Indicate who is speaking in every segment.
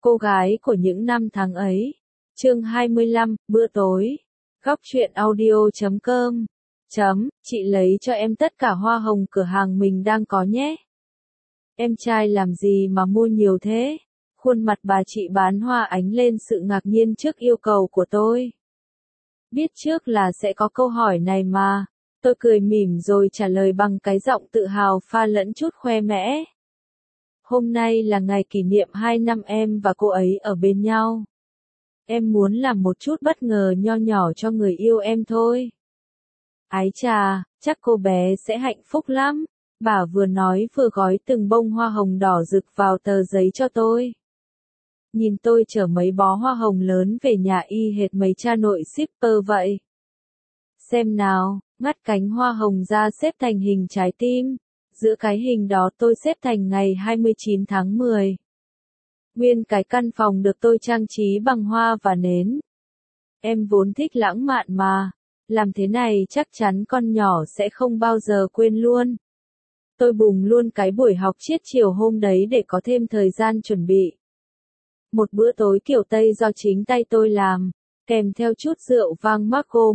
Speaker 1: Cô gái của những năm tháng ấy. Chương 25, bữa tối. Góc truyện audio.com. Chị lấy cho em tất cả hoa hồng cửa hàng mình đang có nhé. Em trai làm gì mà mua nhiều thế? Khuôn mặt bà chị bán hoa ánh lên sự ngạc nhiên trước yêu cầu của tôi. Biết trước là sẽ có câu hỏi này mà. Tôi cười mỉm rồi trả lời bằng cái giọng tự hào pha lẫn chút khoe mẽ. Hôm nay là ngày kỷ niệm 2 năm em và cô ấy ở bên nhau. Em muốn làm một chút bất ngờ nho nhỏ cho người yêu em thôi. Ái chà, chắc cô bé sẽ hạnh phúc lắm. Bà vừa nói vừa gói từng bông hoa hồng đỏ rực vào tờ giấy cho tôi. Nhìn tôi chở mấy bó hoa hồng lớn về nhà y hệt mấy cha nội shipper vậy. Xem nào, ngắt cánh hoa hồng ra xếp thành hình trái tim. Giữa cái hình đó tôi xếp thành ngày 29 tháng 10. Nguyên cái căn phòng được tôi trang trí bằng hoa và nến. Em vốn thích lãng mạn mà. Làm thế này chắc chắn con nhỏ sẽ không bao giờ quên luôn. Tôi bùng luôn cái buổi học triết chiều hôm đấy để có thêm thời gian chuẩn bị. Một bữa tối kiểu Tây do chính tay tôi làm, kèm theo chút rượu vang Marco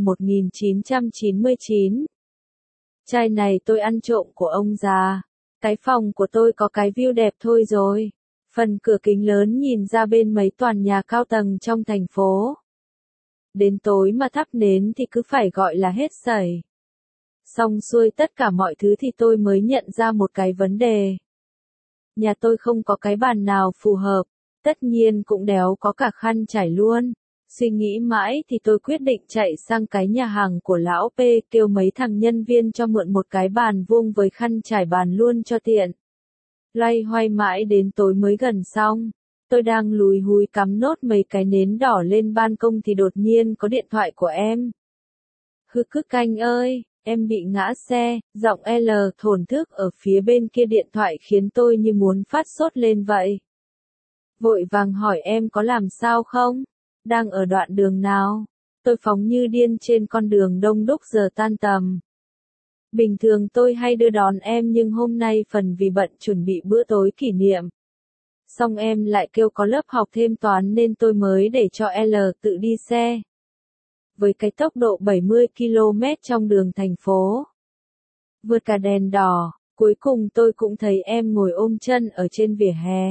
Speaker 1: 1999. Chai này tôi ăn trộm của ông già. Cái phòng của tôi có cái view đẹp thôi rồi. Phần cửa kính lớn nhìn ra bên mấy tòa nhà cao tầng trong thành phố. Đến tối mà thắp nến thì cứ phải gọi là hết sảy. Xong xuôi tất cả mọi thứ thì tôi mới nhận ra một cái vấn đề. Nhà tôi không có cái bàn nào phù hợp, tất nhiên cũng đéo có cả khăn trải luôn. Suy nghĩ mãi thì tôi quyết định chạy sang cái nhà hàng của lão P kêu mấy thằng nhân viên cho mượn một cái bàn vuông với khăn trải bàn luôn cho tiện. Loay hoay mãi đến tối mới gần xong. Tôi đang lúi húi cắm nốt mấy cái nến đỏ lên ban công thì đột nhiên có điện thoại của em. Hư cứ canh ơi, em bị ngã xe, giọng L thổn thức ở phía bên kia điện thoại khiến tôi như muốn phát sốt lên vậy. Vội vàng hỏi em có làm sao không? Đang ở đoạn đường nào? Tôi phóng như điên trên con đường đông đúc giờ tan tầm. Bình thường tôi hay đưa đón em nhưng hôm nay phần vì bận chuẩn bị bữa tối kỷ niệm. Xong em lại kêu có lớp học thêm toán nên tôi mới để cho L tự đi xe. Với cái tốc độ 70 km trong đường thành phố. Vượt cả đèn đỏ, cuối cùng tôi cũng thấy em ngồi ôm chân ở trên vỉa hè.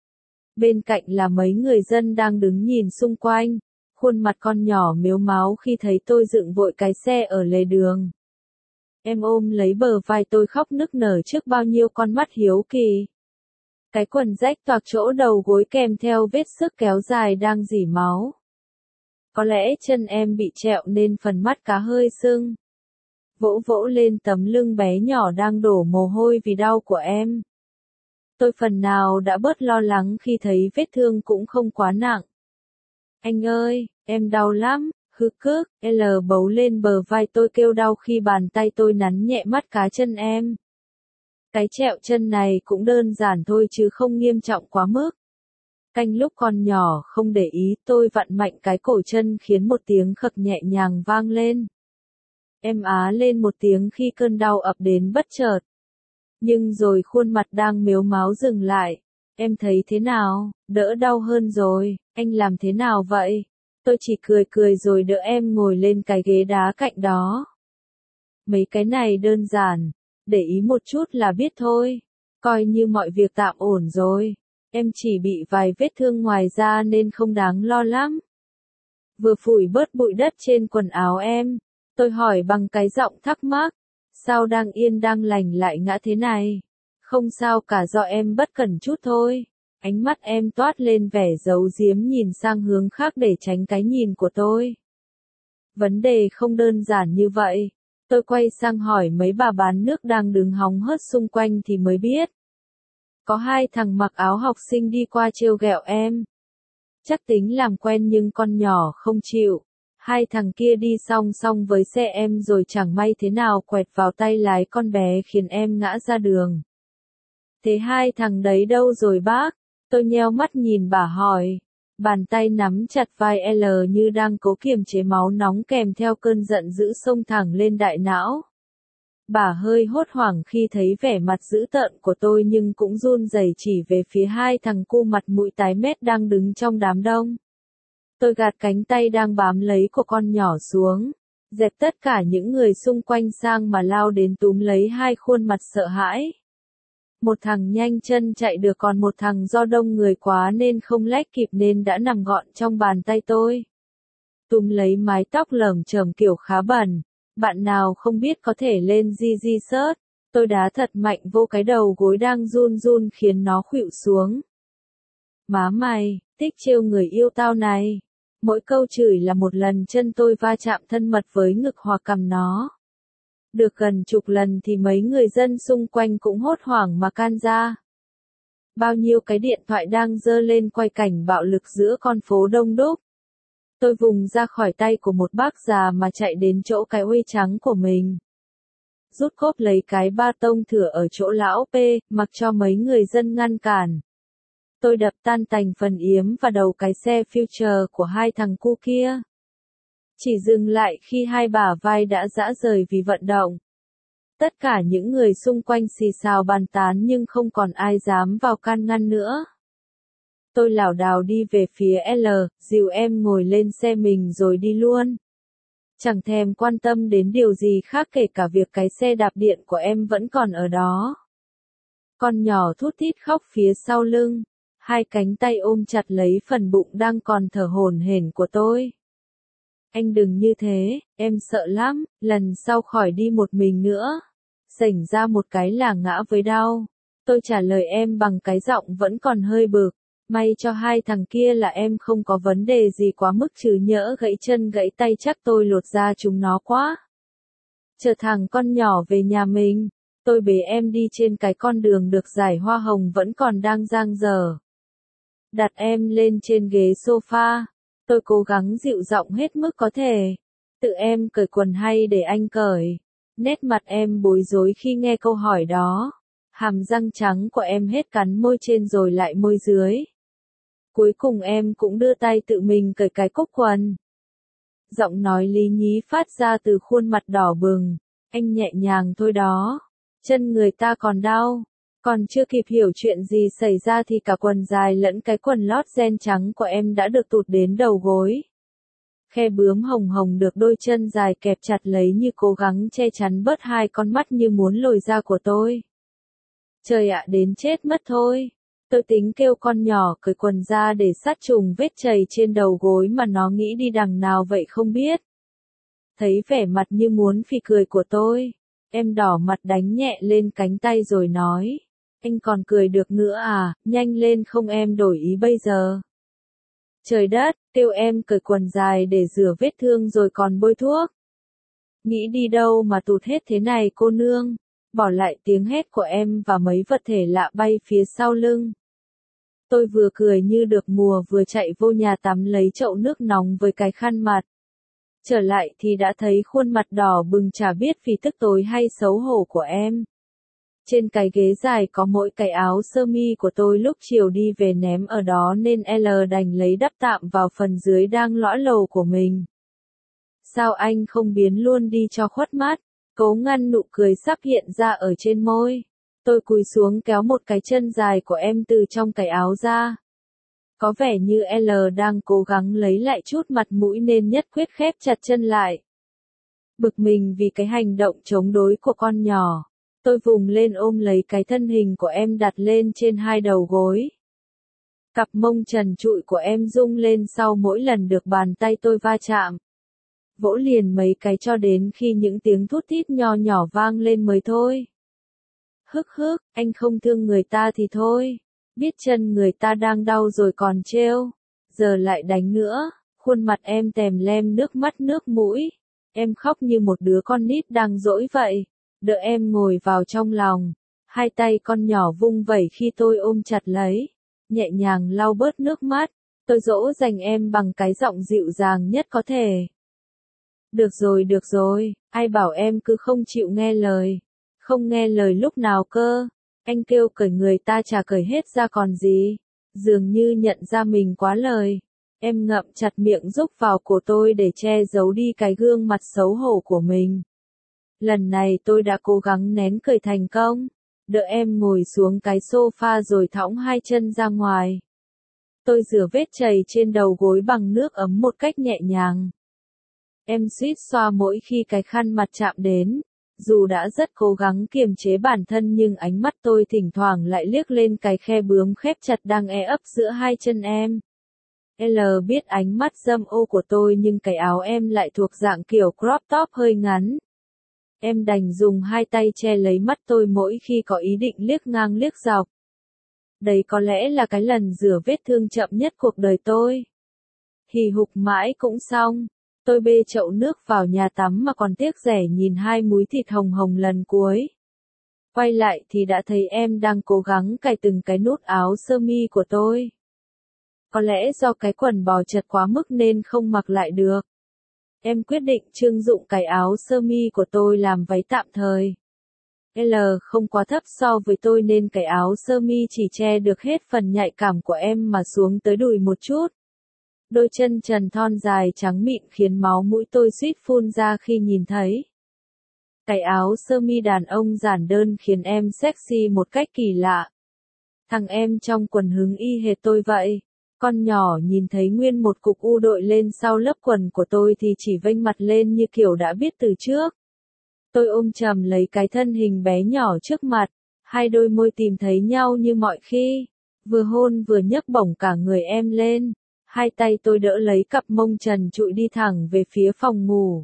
Speaker 1: Bên cạnh là mấy người dân đang đứng nhìn xung quanh, khuôn mặt con nhỏ mếu máo khi thấy tôi dựng vội cái xe ở lề đường. Em ôm lấy bờ vai tôi khóc nức nở trước bao nhiêu con mắt hiếu kỳ. Cái quần rách toạc chỗ đầu gối kèm theo vết xước kéo dài đang rỉ máu. Có lẽ chân em bị trẹo nên phần mắt cá hơi sưng. Vỗ vỗ lên tấm lưng bé nhỏ đang đổ mồ hôi vì đau của em. Tôi phần nào đã bớt lo lắng khi thấy vết thương cũng không quá nặng. Anh ơi, em đau lắm, hứ cước, L bấu lên bờ vai tôi kêu đau khi bàn tay tôi nắn nhẹ mắt cá chân em. Cái trẹo chân này cũng đơn giản thôi chứ không nghiêm trọng quá mức. Canh lúc con nhỏ không để ý tôi vặn mạnh cái cổ chân khiến một tiếng khậc nhẹ nhàng vang lên. Em á lên một tiếng khi cơn đau ập đến bất chợt. Nhưng rồi khuôn mặt đang mếu máo dừng lại. Em thấy thế nào, đỡ đau hơn rồi, anh làm thế nào vậy? Tôi chỉ cười cười rồi đỡ em ngồi lên cái ghế đá cạnh đó. Mấy cái này đơn giản, để ý một chút là biết thôi. Coi như mọi việc tạm ổn rồi. Em chỉ bị vài vết thương ngoài da nên không đáng lo lắm. Vừa phủi bớt bụi đất trên quần áo em, tôi hỏi bằng cái giọng thắc mắc. Sao đang yên đang lành lại ngã thế này? Không sao cả do em bất cẩn chút thôi. Ánh mắt em toát lên vẻ giấu giếm nhìn sang hướng khác để tránh cái nhìn của tôi. Vấn đề không đơn giản như vậy. Tôi quay sang hỏi mấy bà bán nước đang đứng hóng hớt xung quanh thì mới biết. Có hai thằng mặc áo học sinh đi qua trêu ghẹo em. Chắc tính làm quen nhưng con nhỏ không chịu. Hai thằng kia đi song song với xe em rồi chẳng may thế nào quẹt vào tay lái con bé khiến em ngã ra đường. Thế hai thằng đấy đâu rồi bác? Tôi nheo mắt nhìn bà hỏi. Bàn tay nắm chặt vai L như đang cố kiềm chế máu nóng kèm theo cơn giận dữ xông thẳng lên đại não. Bà hơi hốt hoảng khi thấy vẻ mặt dữ tợn của tôi nhưng cũng run rẩy chỉ về phía hai thằng cu mặt mũi tái mét đang đứng trong đám đông. Tôi gạt cánh tay đang bám lấy của con nhỏ xuống, dẹp tất cả những người xung quanh sang mà lao đến túm lấy hai khuôn mặt sợ hãi. Một thằng nhanh chân chạy được còn một thằng do đông người quá nên không lách kịp nên đã nằm gọn trong bàn tay tôi. Túm lấy mái tóc lởm chởm kiểu khá bẩn. Bạn nào không biết có thể lên Gigi Search. Tôi đá thật mạnh vô cái đầu gối đang run run khiến nó khuỵu xuống. Má mày, thích trêu người yêu tao này. Mỗi câu chửi là một lần chân tôi va chạm thân mật với ngực hoặc cằm nó. Được gần chục lần thì mấy người dân xung quanh cũng hốt hoảng mà can ra. Bao nhiêu cái điện thoại đang giơ lên quay cảnh bạo lực giữa con phố đông đúc. Tôi vùng ra khỏi tay của một bác già mà chạy đến chỗ cái uy trắng của mình. Rút cốp lấy cái ba tông thửa ở chỗ lão P, mặc cho mấy người dân ngăn cản. Tôi đập tan tành phần yếm và đầu cái xe Future của hai thằng cu kia. Chỉ dừng lại khi hai bả vai đã rã rời vì vận động. Tất cả những người xung quanh xì xào bàn tán nhưng không còn ai dám vào can ngăn nữa. Tôi lảo đảo đi về phía L, dìu em ngồi lên xe mình rồi đi luôn. Chẳng thèm quan tâm đến điều gì khác kể cả việc cái xe đạp điện của em vẫn còn ở đó. Con nhỏ thút thít khóc phía sau lưng, hai cánh tay ôm chặt lấy phần bụng đang còn thở hổn hển của tôi. Anh đừng như thế, em sợ lắm, lần sau khỏi đi một mình nữa. Xảy ra một cái là ngã với đau. Tôi trả lời em bằng cái giọng vẫn còn hơi bực. May cho hai thằng kia là em không có vấn đề gì quá mức chứ nhỡ gãy chân gãy tay chắc tôi lột da chúng nó quá. Chờ thằng con nhỏ về nhà mình, tôi bế em đi trên cái con đường được dải hoa hồng vẫn còn đang dang dở. Đặt em lên trên ghế sofa, tôi cố gắng dịu giọng hết mức có thể. Tự em cởi quần hay để anh cởi? Nét mặt em bối rối khi nghe câu hỏi đó. Hàm răng trắng của em hết cắn môi trên rồi lại môi dưới. Cuối cùng em cũng đưa tay tự mình cởi cái cúc quần. Giọng nói lý nhí phát ra từ khuôn mặt đỏ bừng. Anh nhẹ nhàng thôi đó. Chân người ta còn đau. Còn chưa kịp hiểu chuyện gì xảy ra thì cả quần dài lẫn cái quần lót ren trắng của em đã được tụt đến đầu gối. Khe bướm hồng hồng được đôi chân dài kẹp chặt lấy như cố gắng che chắn bớt hai con mắt như muốn lồi ra của tôi. Trời ạ, đến chết mất thôi. Tôi tính kêu con nhỏ cởi quần ra để sát trùng vết chày trên đầu gối mà nó nghĩ đi đằng nào vậy không biết. Thấy vẻ mặt như muốn phì cười của tôi, em đỏ mặt đánh nhẹ lên cánh tay rồi nói. Anh còn cười được nữa à, nhanh lên không em đổi ý bây giờ. Trời đất, kêu em cởi quần dài để rửa vết thương rồi còn bôi thuốc. Nghĩ đi đâu mà tụt hết thế này cô nương. Bỏ lại tiếng hét của em và mấy vật thể lạ bay phía sau lưng. Tôi vừa cười như được mùa vừa chạy vô nhà tắm lấy chậu nước nóng với cái khăn mặt. Trở lại thì đã thấy khuôn mặt đỏ bừng chả biết vì tức tối hay xấu hổ của em. Trên cái ghế dài có mỗi cái áo sơ mi của tôi lúc chiều đi về ném ở đó nên L đành lấy đắp tạm vào phần dưới đang lõi lồ của mình. Sao anh không biến luôn đi cho khuất mắt? Cố ngăn nụ cười sắp hiện ra ở trên môi. Tôi cúi xuống kéo một cái chân dài của em từ trong cái áo ra. Có vẻ như L đang cố gắng lấy lại chút mặt mũi nên nhất quyết khép chặt chân lại. Bực mình vì cái hành động chống đối của con nhỏ. Tôi vùng lên ôm lấy cái thân hình của em đặt lên trên hai đầu gối. Cặp mông trần trụi của em rung lên sau mỗi lần được bàn tay tôi va chạm. Vỗ liền mấy cái cho đến khi những tiếng thút thít nho nhỏ vang lên mới thôi. Hức hức, anh không thương người ta thì thôi. Biết chân người ta đang đau rồi còn trêu. Giờ lại đánh nữa. Khuôn mặt em tèm lem nước mắt nước mũi. Em khóc như một đứa con nít đang dỗi vậy. Đợi em ngồi vào trong lòng. Hai tay con nhỏ vung vẩy khi tôi ôm chặt lấy. Nhẹ nhàng lau bớt nước mắt. Tôi dỗ dành em bằng cái giọng dịu dàng nhất có thể. Được rồi, ai bảo em cứ không chịu nghe lời. Không nghe lời lúc nào cơ. Anh kêu cởi người ta chả cởi hết ra còn gì. Dường như nhận ra mình quá lời. Em ngậm chặt miệng rúc vào cổ tôi để che giấu đi cái gương mặt xấu hổ của mình. Lần này tôi đã cố gắng nén cười thành công. Đợi em ngồi xuống cái sofa rồi thõng hai chân ra ngoài. Tôi rửa vết chảy trên đầu gối bằng nước ấm một cách nhẹ nhàng. Em suýt xoa mỗi khi cái khăn mặt chạm đến. Dù đã rất cố gắng kiềm chế bản thân nhưng ánh mắt tôi thỉnh thoảng lại liếc lên cái khe bướm khép chặt đang ấp giữa hai chân em. L biết ánh mắt dâm ô của tôi nhưng cái áo em lại thuộc dạng kiểu crop top hơi ngắn. Em đành dùng hai tay che lấy mắt tôi mỗi khi có ý định liếc ngang liếc dọc. Đấy có lẽ là cái lần rửa vết thương chậm nhất cuộc đời tôi. Hì hục mãi cũng xong. Tôi bê chậu nước vào nhà tắm mà còn tiếc rẻ nhìn hai múi thịt hồng hồng lần cuối. Quay lại thì đã thấy em đang cố gắng cài từng cái nút áo sơ mi của tôi. Có lẽ do cái quần bò chật quá mức nên không mặc lại được. Em quyết định trưng dụng cái áo sơ mi của tôi làm váy tạm thời. L không quá thấp so với tôi nên cái áo sơ mi chỉ che được hết phần nhạy cảm của em mà xuống tới đùi một chút. Đôi chân trần thon dài trắng mịn khiến máu mũi tôi suýt phun ra khi nhìn thấy. Cái áo sơ mi đàn ông giản đơn khiến em sexy một cách kỳ lạ. Thằng em trong quần hứng y hệt tôi vậy. Con nhỏ nhìn thấy nguyên một cục u đội lên sau lớp quần của tôi thì chỉ vênh mặt lên như kiểu đã biết từ trước. Tôi ôm chầm lấy cái thân hình bé nhỏ trước mặt, hai đôi môi tìm thấy nhau như mọi khi, vừa hôn vừa nhấc bổng cả người em lên, hai tay tôi đỡ lấy cặp mông trần trụi đi thẳng về phía phòng ngủ.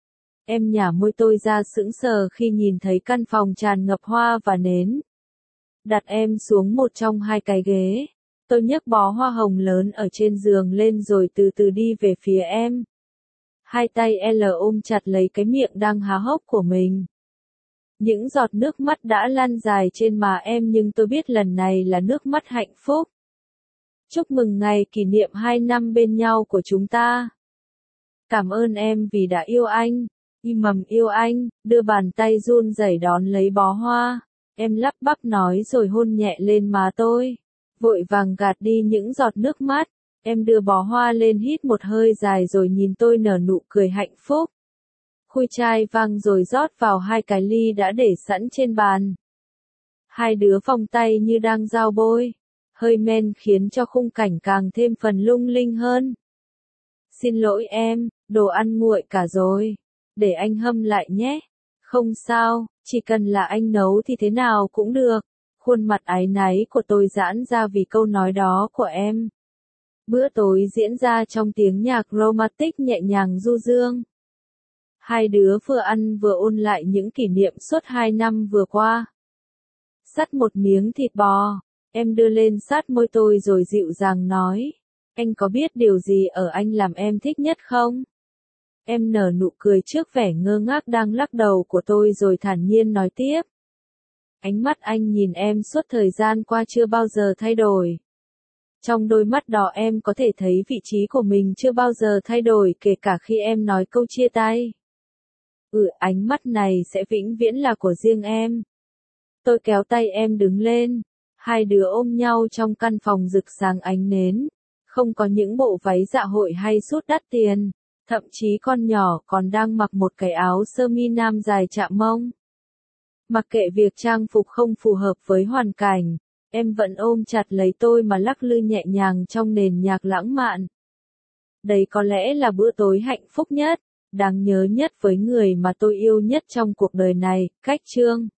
Speaker 1: Em nhả môi tôi ra sững sờ khi nhìn thấy căn phòng tràn ngập hoa và nến. Đặt em xuống một trong hai cái ghế. Tôi nhấc bó hoa hồng lớn ở trên giường lên rồi từ từ đi về phía em. Hai tay L ôm chặt lấy cái miệng đang há hốc của mình. Những giọt nước mắt đã lăn dài trên má em nhưng tôi biết lần này là nước mắt hạnh phúc. Chúc mừng ngày kỷ niệm 2 năm bên nhau của chúng ta. Cảm ơn em vì đã yêu anh. Mầm yêu anh, đưa bàn tay run rẩy đón lấy bó hoa. Em lắp bắp nói rồi hôn nhẹ lên má tôi. Vội vàng gạt đi những giọt nước mắt, em đưa bó hoa lên hít một hơi dài rồi nhìn tôi nở nụ cười hạnh phúc. Khui chai vang rồi rót vào hai cái ly đã để sẵn trên bàn. Hai đứa vòng tay như đang giao bôi, hơi men khiến cho khung cảnh càng thêm phần lung linh hơn. Xin lỗi em, đồ ăn nguội cả rồi, để anh hâm lại nhé. Không sao, chỉ cần là anh nấu thì thế nào cũng được. Khuôn mặt áy náy của tôi giãn ra vì câu nói đó của em. Bữa tối diễn ra trong tiếng nhạc romantic nhẹ nhàng du dương. Hai đứa vừa ăn vừa ôn lại những kỷ niệm suốt 2 năm vừa qua. Sắt một miếng thịt bò, em đưa lên sát môi tôi rồi dịu dàng nói. Anh có biết điều gì ở anh làm em thích nhất không? Em nở nụ cười trước vẻ ngơ ngác đang lắc đầu của tôi rồi thản nhiên nói tiếp. Ánh mắt anh nhìn em suốt thời gian qua chưa bao giờ thay đổi. Trong đôi mắt đỏ em có thể thấy vị trí của mình chưa bao giờ thay đổi kể cả khi em nói câu chia tay. Ánh mắt này sẽ vĩnh viễn là của riêng em. Tôi kéo tay em đứng lên. Hai đứa ôm nhau trong căn phòng rực sáng ánh nến. Không có những bộ váy dạ hội hay sút đắt tiền. Thậm chí con nhỏ còn đang mặc một cái áo sơ mi nam dài chạm mông. Mặc kệ việc trang phục không phù hợp với hoàn cảnh, em vẫn ôm chặt lấy tôi mà lắc lư nhẹ nhàng trong nền nhạc lãng mạn. Đấy có lẽ là bữa tối hạnh phúc nhất, đáng nhớ nhất với người mà tôi yêu nhất trong cuộc đời này, Cách Chương.